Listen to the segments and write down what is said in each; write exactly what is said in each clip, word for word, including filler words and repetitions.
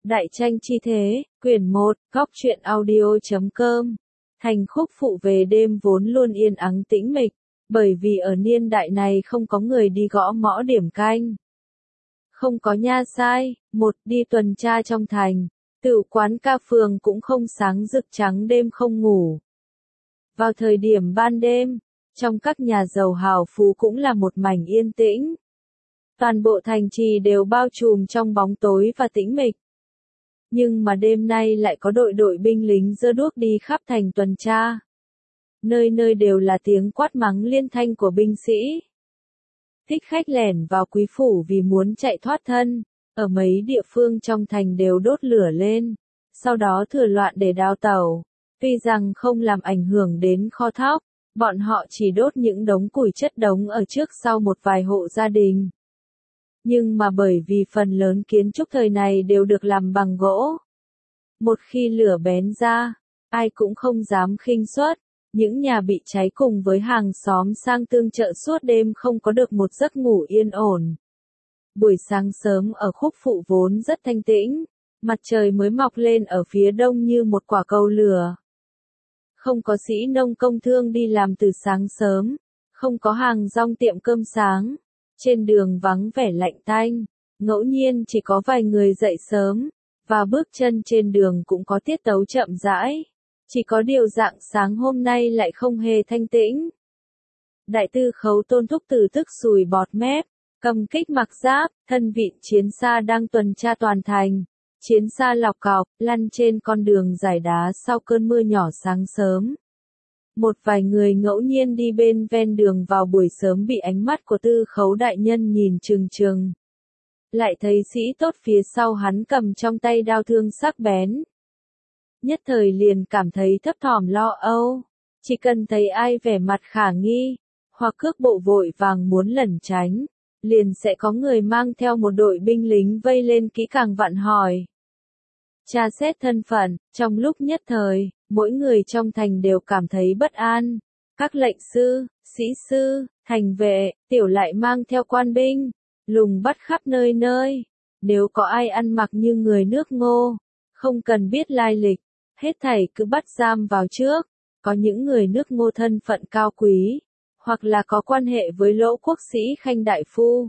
Đại tranh chi thế, quyển một, góc truyện audio.com. Thành khúc phụ về đêm vốn luôn yên ắng tĩnh mịch, bởi vì ở niên đại này không có người đi gõ mõ điểm canh. Không có nha sai, một đi tuần tra trong thành, tửu quán ca phường cũng không sáng rực trắng đêm không ngủ. Vào thời điểm ban đêm, trong các nhà giàu hào phú cũng là một mảnh yên tĩnh. Toàn bộ thành trì đều bao trùm trong bóng tối và tĩnh mịch. Nhưng mà đêm nay lại có đội đội binh lính giơ đuốc đi khắp thành tuần tra. Nơi nơi đều là tiếng quát mắng liên thanh của binh sĩ. Thích khách lẻn vào quý phủ vì muốn chạy thoát thân, ở mấy địa phương trong thành đều đốt lửa lên, sau đó thừa loạn để đào tẩu. Tuy rằng không làm ảnh hưởng đến kho thóc, bọn họ chỉ đốt những đống củi chất đống ở trước sau một vài hộ gia đình. Nhưng mà bởi vì phần lớn kiến trúc thời này đều được làm bằng gỗ. Một khi lửa bén ra, ai cũng không dám khinh suất, những nhà bị cháy cùng với hàng xóm sang tương trợ suốt đêm không có được một giấc ngủ yên ổn. Buổi sáng sớm ở khúc phụ vốn rất thanh tĩnh, mặt trời mới mọc lên ở phía đông như một quả cầu lửa. Không có sĩ nông công thương đi làm từ sáng sớm, không có hàng rong tiệm cơm sáng. Trên đường vắng vẻ lạnh tanh, ngẫu nhiên chỉ có vài người dậy sớm, và bước chân trên đường cũng có tiết tấu chậm rãi. Chỉ có điều rạng sáng hôm nay lại không hề thanh tĩnh. Đại tư khấu Tôn Thúc Tử tức sùi bọt mép, cầm kích mặc giáp, thân vịn chiến xa đang tuần tra toàn thành. Chiến xa lọc cọc, lăn trên con đường dải đá sau cơn mưa nhỏ sáng sớm. Một vài người ngẫu nhiên đi bên ven đường vào buổi sớm bị ánh mắt của tư khấu đại nhân nhìn chừng chừng. Lại thấy sĩ tốt phía sau hắn cầm trong tay đao thương sắc bén. Nhất thời liền cảm thấy thấp thỏm lo âu, chỉ cần thấy ai vẻ mặt khả nghi, hoặc cước bộ vội vàng muốn lẩn tránh, liền sẽ có người mang theo một đội binh lính vây lên kỹ càng vặn hỏi. Tra xét thân phận, trong lúc nhất thời, mỗi người trong thành đều cảm thấy bất an. Các lệnh sư, sĩ sư, thành vệ, tiểu lại mang theo quan binh, lùng bắt khắp nơi nơi. Nếu có ai ăn mặc như người nước Ngô, không cần biết lai lịch, hết thảy cứ bắt giam vào trước. Có những người nước Ngô thân phận cao quý, hoặc là có quan hệ với lỗ quốc sĩ khanh đại phu.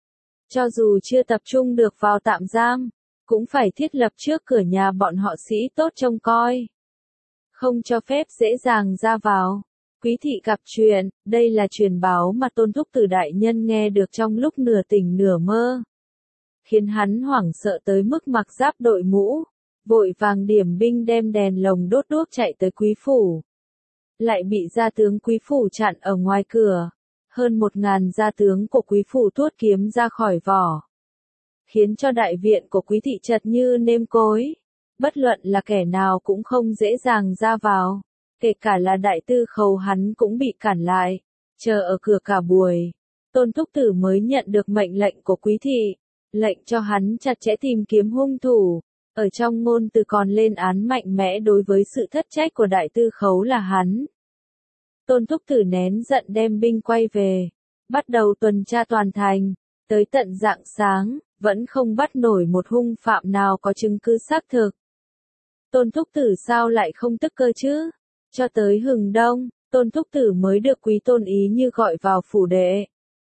Cho dù chưa tập trung được vào tạm giam, cũng phải thiết lập trước cửa nhà bọn họ sĩ tốt trông coi. Không cho phép dễ dàng ra vào. Quý thị gặp chuyện, đây là truyền báo mà Tôn Thúc Tử đại nhân nghe được trong lúc nửa tỉnh nửa mơ. Khiến hắn hoảng sợ tới mức mặc giáp đội mũ, vội vàng điểm binh đem đèn lồng đốt đuốc chạy tới quý phủ. Lại bị gia tướng quý phủ chặn ở ngoài cửa. Hơn một ngàn gia tướng của quý phủ tuốt kiếm ra khỏi vỏ. Khiến cho đại viện của quý thị chật như nêm cối. Bất luận là kẻ nào cũng không dễ dàng ra vào, kể cả là đại tư khấu hắn cũng bị cản lại, chờ ở cửa cả buổi. Tôn Thúc Tử mới nhận được mệnh lệnh của quý thị, lệnh cho hắn chặt chẽ tìm kiếm hung thủ, ở trong ngôn từ còn lên án mạnh mẽ đối với sự thất trách của đại tư khấu là hắn. Tôn Thúc Tử nén giận đem binh quay về, bắt đầu tuần tra toàn thành, tới tận rạng sáng, vẫn không bắt nổi một hung phạm nào có chứng cứ xác thực. Tôn Thúc Tử sao lại không tức cơ chứ? Cho tới hừng đông, Tôn Thúc Tử mới được Quý Tôn Ý Như gọi vào phủ đệ.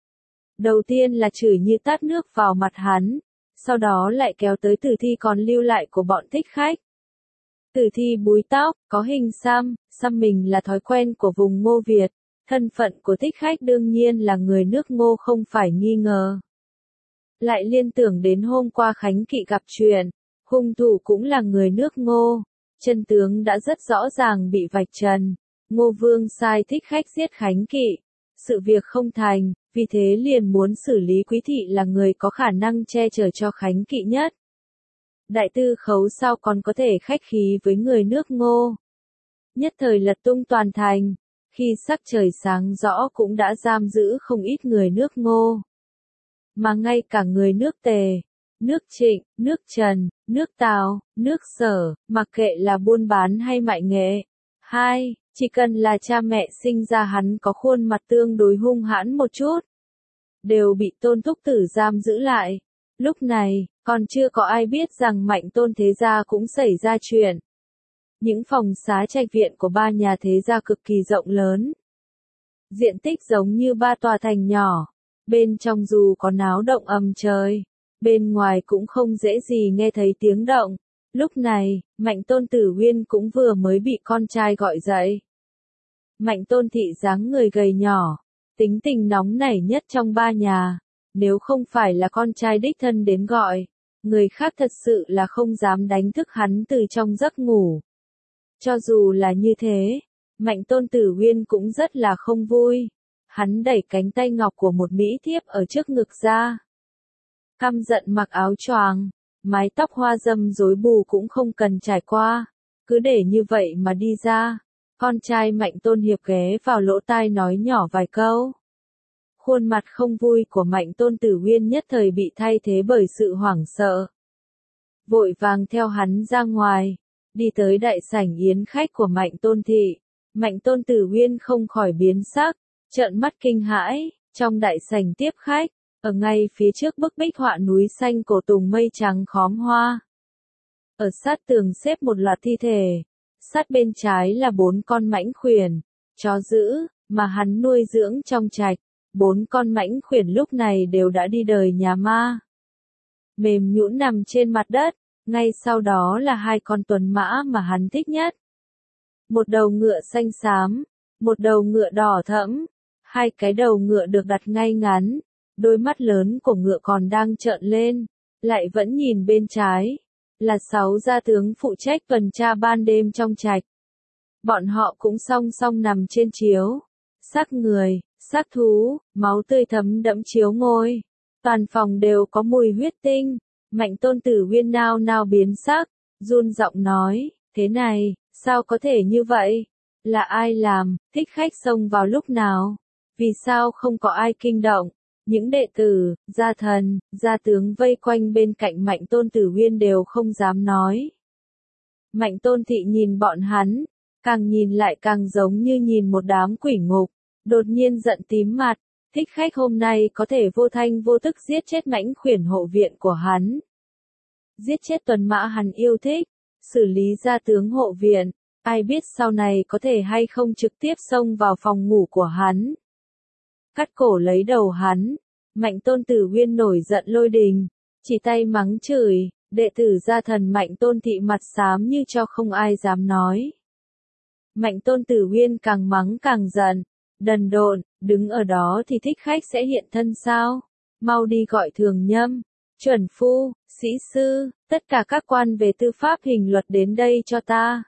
Đầu tiên là chửi như tát nước vào mặt hắn, sau đó lại kéo tới tử thi còn lưu lại của bọn thích khách. Tử thi búi tóc, có hình xăm, xăm mình là thói quen của vùng Ngô Việt, thân phận của thích khách đương nhiên là người nước Ngô không phải nghi ngờ. Lại liên tưởng đến hôm qua Khánh Kỵ gặp chuyện. Hung thủ cũng là người nước Ngô, chân tướng đã rất rõ ràng bị vạch trần. Ngô Vương sai thích khách giết Khánh Kỵ, sự việc không thành, vì thế liền muốn xử lý Quý thị là người có khả năng che chở cho Khánh Kỵ nhất. Đại tư khấu sao còn có thể khách khí với người nước Ngô. Nhất thời lật tung toàn thành, khi sắc trời sáng rõ cũng đã giam giữ không ít người nước Ngô. Mà ngay cả người nước Tề, nước Trịnh, nước Trần, nước Tào, nước Sở, mặc kệ là buôn bán hay mại nghệ. Hai, chỉ cần là cha mẹ sinh ra hắn có khuôn mặt tương đối hung hãn một chút, đều bị Tôn Thúc Tử giam giữ lại. Lúc này, còn chưa có ai biết rằng Mạnh Tôn thế gia cũng xảy ra chuyện. Những phòng xá trạch viện của ba nhà thế gia cực kỳ rộng lớn. Diện tích giống như ba tòa thành nhỏ. Bên trong dù có náo động ầm trời, bên ngoài cũng không dễ gì nghe thấy tiếng động. Lúc này, Mạnh Tôn Tử Uyên cũng vừa mới bị con trai gọi dậy. Mạnh Tôn thị dáng người gầy nhỏ, tính tình nóng nảy nhất trong ba nhà. Nếu không phải là con trai đích thân đến gọi, người khác thật sự là không dám đánh thức hắn từ trong giấc ngủ. Cho dù là như thế, Mạnh Tôn Tử Uyên cũng rất là không vui. Hắn đẩy cánh tay ngọc của một mỹ thiếp ở trước ngực ra. Căm giận mặc áo choàng, mái tóc hoa dâm rối bù cũng không cần trải qua, cứ để như vậy mà đi ra. Con trai Mạnh Tôn Hiệp ghé vào lỗ tai nói nhỏ vài câu. Khuôn mặt không vui của Mạnh Tôn Tử Uyên nhất thời bị thay thế bởi sự hoảng sợ. Vội vàng theo hắn ra ngoài, đi tới đại sảnh yến khách của Mạnh Tôn thị. Mạnh Tôn Tử Uyên không khỏi biến sắc, trợn mắt kinh hãi. Trong đại sảnh tiếp khách, ở ngay phía trước bức bích họa núi xanh cổ tùng mây trắng khóm hoa. Ở sát tường xếp một loạt thi thể, sát bên trái là bốn con mãnh khuyển, chó dữ, mà hắn nuôi dưỡng trong trạch. Bốn con mãnh khuyển lúc này đều đã đi đời nhà ma. Mềm nhũn nằm trên mặt đất, ngay sau đó là hai con tuấn mã mà hắn thích nhất. Một đầu ngựa xanh xám, một đầu ngựa đỏ thẫm, hai cái đầu ngựa được đặt ngay ngắn, đôi mắt lớn của ngựa còn đang trợn lên, lại vẫn nhìn bên trái, là sáu gia tướng phụ trách tuần tra ban đêm trong trạch. Bọn họ cũng song song nằm trên chiếu, xác người, xác thú, máu tươi thấm đẫm chiếu ngôi, toàn phòng đều có mùi huyết tinh. Mạnh Tôn Tử Uyên nao nao biến sắc, run giọng nói, thế này, sao có thể như vậy? Là ai làm? Thích khách xông vào lúc nào? Vì sao không có ai kinh động? Những đệ tử, gia thần, gia tướng vây quanh bên cạnh Mạnh Tôn Tử Uyên đều không dám nói. Mạnh Tôn thị nhìn bọn hắn, càng nhìn lại càng giống như nhìn một đám quỷ ngục, đột nhiên giận tím mặt. Thích khách hôm nay có thể vô thanh vô tức giết chết mãnh khuyển hộ viện của hắn. Giết chết tuần mã hắn yêu thích, xử lý gia tướng hộ viện, ai biết sau này có thể hay không trực tiếp xông vào phòng ngủ của hắn. Cắt cổ lấy đầu hắn, Mạnh Tôn Tử Uyên nổi giận lôi đình, chỉ tay mắng chửi, đệ tử gia thần Mạnh Tôn thị mặt xám như cho không ai dám nói. Mạnh Tôn Tử Uyên càng mắng càng giận, đần độn, đứng ở đó thì thích khách sẽ hiện thân sao? Mau đi gọi thường nhâm, chuẩn phu, sĩ sư, tất cả các quan về tư pháp hình luật đến đây cho ta.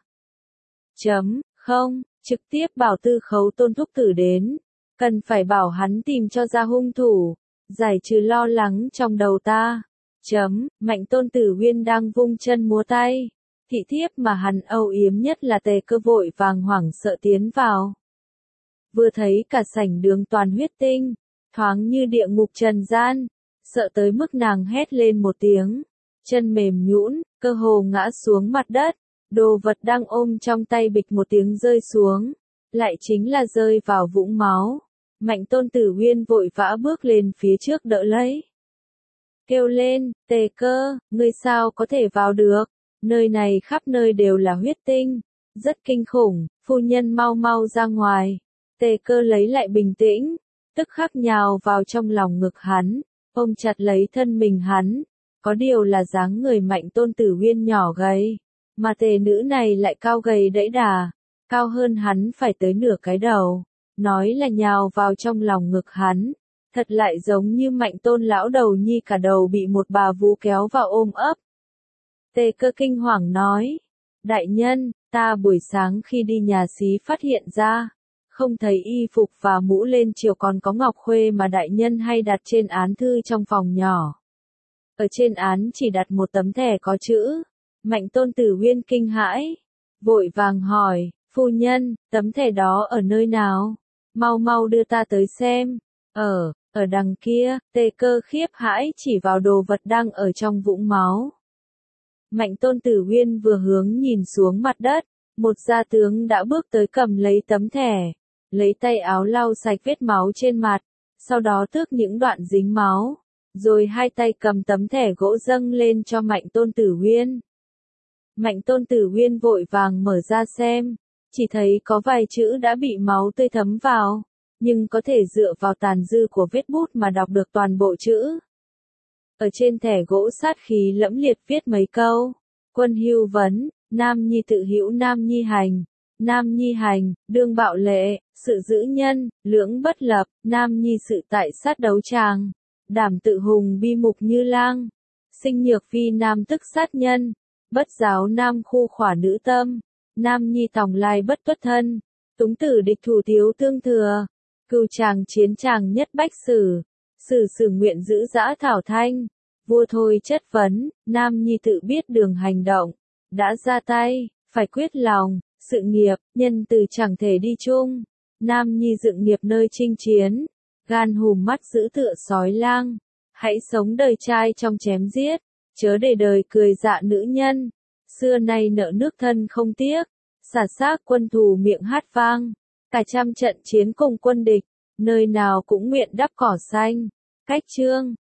Chấm, không, trực tiếp bảo tư khấu Tôn thúc tử đến, cần phải bảo hắn tìm cho ra hung thủ, giải trừ lo lắng trong đầu ta. Chấm, Mạnh Tôn Tử Uyên đang vung chân múa tay, thị thiếp mà hắn âu yếm nhất là Tề Cơ vội vàng hoảng sợ tiến vào. Vừa thấy cả sảnh đường toàn huyết tinh, thoáng như địa ngục trần gian, sợ tới mức nàng hét lên một tiếng, chân mềm nhũn, cơ hồ ngã xuống mặt đất, đồ vật đang ôm trong tay bịch một tiếng rơi xuống, lại chính là rơi vào vũng máu. Mạnh Tôn Tử Uyên vội vã bước lên phía trước đỡ lấy. Kêu lên, Tề Cơ, ngươi sao có thể vào được, nơi này khắp nơi đều là huyết tinh, rất kinh khủng, phu nhân mau mau ra ngoài. Tề Cơ lấy lại bình tĩnh, tức khắc nhào vào trong lòng ngực hắn, ôm chặt lấy thân mình hắn, có điều là dáng người Mạnh Tôn Tử Uyên nhỏ gầy, mà tề nữ này lại cao gầy đẫy đà, cao hơn hắn phải tới nửa cái đầu, nói là nhào vào trong lòng ngực hắn, thật lại giống như Mạnh Tôn lão đầu nhi cả đầu bị một bà vú kéo vào ôm ấp. Tề Cơ kinh hoàng nói, đại nhân, ta buổi sáng khi đi nhà xí phát hiện ra, không thấy y phục và mũ lên chiều còn có ngọc khuê mà đại nhân hay đặt trên án thư trong phòng nhỏ. Ở trên án chỉ đặt một tấm thẻ có chữ. Mạnh Tôn Tử Uyên kinh hãi, vội vàng hỏi, phu nhân, tấm thẻ đó ở nơi nào? Mau mau đưa ta tới xem. Ở, ở đằng kia. Tề Cơ khiếp hãi chỉ vào đồ vật đang ở trong vũng máu. Mạnh Tôn Tử Uyên vừa hướng nhìn xuống mặt đất, một gia tướng đã bước tới cầm lấy tấm thẻ, lấy tay áo lau sạch vết máu trên mặt, sau đó tước những đoạn dính máu, rồi hai tay cầm tấm thẻ gỗ dâng lên cho Mạnh Tôn Tử Uyên. Mạnh Tôn Tử Uyên vội vàng mở ra xem, chỉ thấy có vài chữ đã bị máu tươi thấm vào, nhưng có thể dựa vào tàn dư của vết bút mà đọc được toàn bộ chữ. Ở trên thẻ gỗ sát khí lẫm liệt viết mấy câu: Quân hưu vấn, Nam Nhi tự hữu Nam Nhi hành, Nam Nhi hành, đương bạo lệ, sự giữ nhân, lưỡng bất lập, Nam Nhi sự tại sát đấu tràng, đảm tự hùng bi mục như lang, sinh nhược phi nam tức sát nhân, bất giáo nam khu khỏa nữ tâm, Nam Nhi tòng lai bất tuất thân, túng tử địch thủ thiếu tương thừa, cừu tràng chiến tràng nhất bách sử, sử sử nguyện giữ dã thảo thanh, vua thôi chất vấn, Nam Nhi tự biết đường hành động, đã ra tay, phải quyết lòng, sự nghiệp, nhân từ chẳng thể đi chung, Nam Nhi dựng nghiệp nơi chinh chiến, gan hùm mắt giữ tựa sói lang, hãy sống đời trai trong chém giết, chớ để đời cười dạ nữ nhân, xưa nay nợ nước thân không tiếc, xả xác quân thù miệng hát vang, cả trăm trận chiến cùng quân địch, nơi nào cũng nguyện đắp cỏ xanh, cách chương.